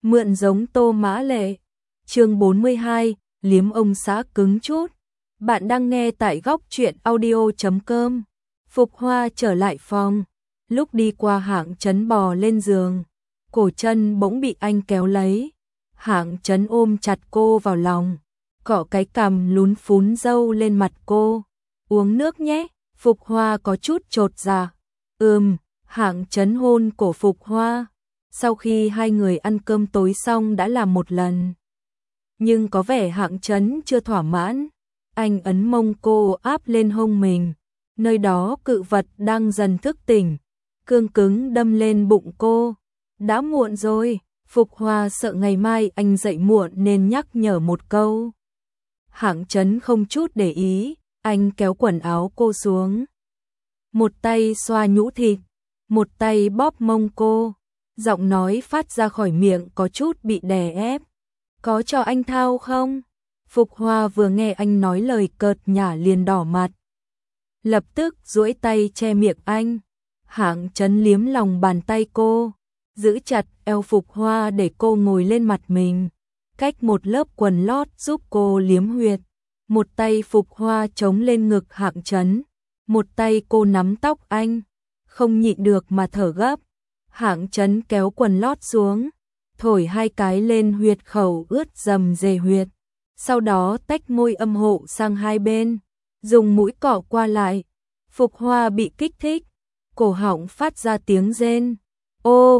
Mượn giống Tô Mã Lệ. Chương 42, liếm ông xã cứng chút. Bạn đang nghe tại góc truyện audio.com. Phục Hoa trở lại phòng, lúc đi qua Hạng Chấn bò lên giường, cổ chân bỗng bị anh kéo lấy. Hạng Chấn ôm chặt cô vào lòng, cọ cái cằm lún phún râu lên mặt cô. Uống nước nhé. Phục Hoa có chút chột dạ. Hạng Chấn hôn cổ Phục Hoa. Sau khi hai người ăn cơm tối xong đã làm một lần, nhưng có vẻ Hạng Chấn chưa thỏa mãn. Anh ấn mông cô áp lên hông mình, nơi đó cự vật đang dần thức tỉnh, cương cứng đâm lên bụng cô. Đã muộn rồi. Phục Hoa sợ ngày mai anh dậy muộn nên nhắc nhở một câu. Hạng Chấn không chút để ý, anh kéo quần áo cô xuống, một tay xoa nhũ thịt, một tay bóp mông cô. Giọng nói phát ra khỏi miệng có chút bị đè ép. Có cho anh thao không? Phục Hoa vừa nghe anh nói lời cợt nhả liền đỏ mặt, lập tức duỗi tay che miệng anh. Hạng Chấn liếm lòng bàn tay cô, giữ chặt eo Phục Hoa để cô ngồi lên mặt mình, cách một lớp quần lót giúp cô liếm huyệt. Một tay Phục Hoa chống lên ngực Hạng Chấn, một tay cô nắm tóc anh, không nhịn được mà thở gấp. Hạng Chấn kéo quần lót xuống, thổi hai cái lên huyệt khẩu ướt dầm dề huyệt, sau đó tách môi âm hộ sang hai bên, dùng mũi cọ qua lại. Phục Hoa bị kích thích, cổ họng phát ra tiếng rên. Ô,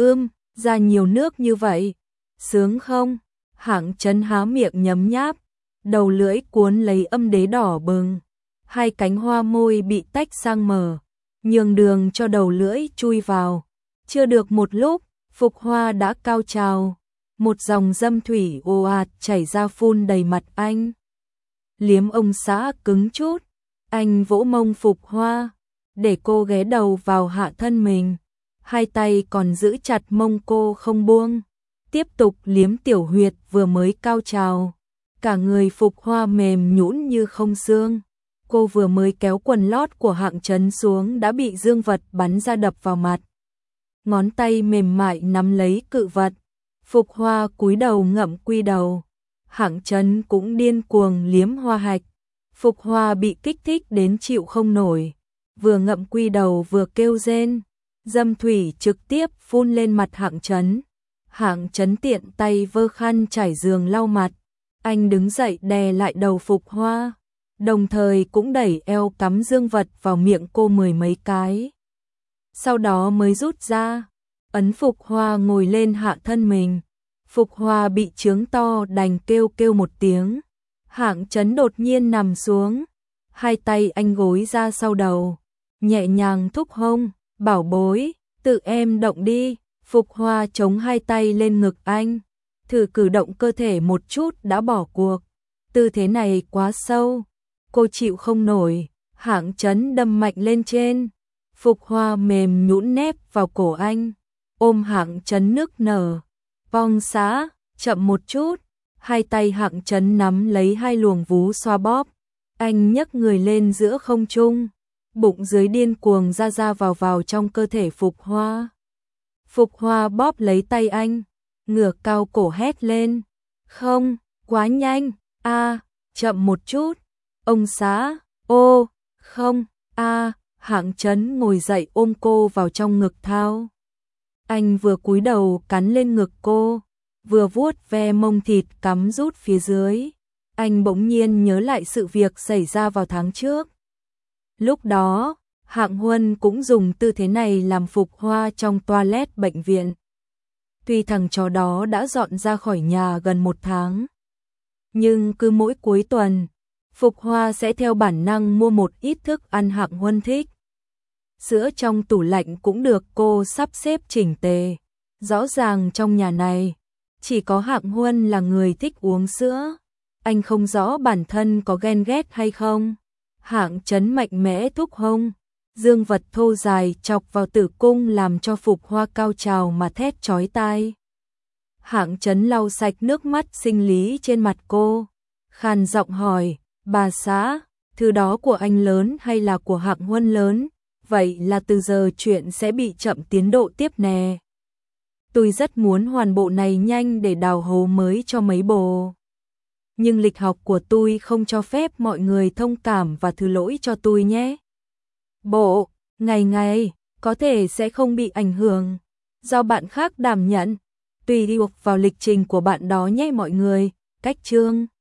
ra nhiều nước như vậy, sướng không? Hạng Chấn há miệng nhấm nháp, đầu lưỡi cuốn lấy âm đế đỏ bừng, hai cánh hoa môi bị tách sang mở, nhường đường cho đầu lưỡi chui vào. Chưa được một lúc, Phục Hoa đã cao trào, một dòng dâm thủy ồ ạt chảy ra phun đầy mặt anh. Liếm ông xã cứng chút. Anh vỗ mông Phục Hoa, để cô ghé đầu vào hạ thân mình, hai tay còn giữ chặt mông cô không buông, tiếp tục liếm tiểu huyệt vừa mới cao trào. Cả người Phục Hoa mềm nhũn như không xương. Cô vừa mới kéo quần lót của Hạng Chấn xuống đã bị dương vật bắn ra đập vào mặt. Ngón tay mềm mại nắm lấy cự vật. Phục Hoa cúi đầu ngậm quy đầu. Hạng Chấn cũng điên cuồng liếm hoa hạch. Phục Hoa bị kích thích đến chịu không nổi, vừa ngậm quy đầu vừa kêu rên. Dâm thủy trực tiếp phun lên mặt Hạng Chấn. Hạng Chấn tiện tay vơ khăn trải giường lau mặt. Anh đứng dậy đè lại đầu Phục Hoa, đồng thời cũng đẩy eo cắm dương vật vào miệng cô mười mấy cái. Sau đó mới rút ra, ấn Phục Hoa ngồi lên hạ thân mình. Phục Hoa bị chướng to đành kêu kêu một tiếng. Hạng Chấn đột nhiên nằm xuống, hai tay anh gối ra sau đầu, nhẹ nhàng thúc hông. Bảo bối, tự em động đi. Phục Hoa chống hai tay lên ngực anh, thử cử động cơ thể một chút đã bỏ cuộc. Tư thế này quá sâu, cô chịu không nổi. Hạng Chấn đâm mạnh lên trên. Phục Hoa mềm nhũn nép vào cổ anh, ôm Hạng Chấn nức nở. Vong xã, chậm một chút. Hai tay Hạng Chấn nắm lấy hai luồng vú xoa bóp. Anh nhấc người lên giữa không trung, bụng dưới điên cuồng ra vào trong cơ thể Phục Hoa. Phục Hoa bóp lấy tay anh, ngửa cao cổ hét lên. Không, quá nhanh, chậm một chút. Ông xã, không, Hạng Chấn ngồi dậy ôm cô vào trong ngực thao. Anh vừa cúi đầu cắn lên ngực cô, vừa vuốt ve mông thịt cắm rút phía dưới. Anh bỗng nhiên nhớ lại sự việc xảy ra vào tháng trước. Lúc đó, Hạng Huân cũng dùng tư thế này làm Phục Hoa trong toilet bệnh viện. Tuy thằng chó đó đã dọn ra khỏi nhà gần một tháng, nhưng cứ mỗi cuối tuần, Phục Hoa sẽ theo bản năng mua một ít thức ăn Hạng Huân thích. Sữa trong tủ lạnh cũng được cô sắp xếp chỉnh tề. Rõ ràng trong nhà này, chỉ có Hạng Huân là người thích uống sữa. Anh không rõ bản thân có ghen ghét hay không. Hạng Chấn mạnh mẽ thúc hông, dương vật thô dài chọc vào tử cung làm cho Phục Hoa cao trào mà thét chói tai. Hạng Chấn lau sạch nước mắt sinh lý trên mặt cô, khàn giọng hỏi, bà xã, thứ đó của anh lớn hay là của Hạng Huân lớn? Vậy là từ giờ chuyện sẽ bị chậm tiến độ tiếp nè. Tôi rất muốn hoàn bộ này nhanh để đào hố mới cho mấy bồ. Nhưng lịch học của tôi không cho phép, mọi người thông cảm và thứ lỗi cho tôi nhé. Bộ, ngày có thể sẽ không bị ảnh hưởng, do bạn khác đảm nhận. Tùy thuộc vào lịch trình của bạn đó nhé mọi người. Cách chương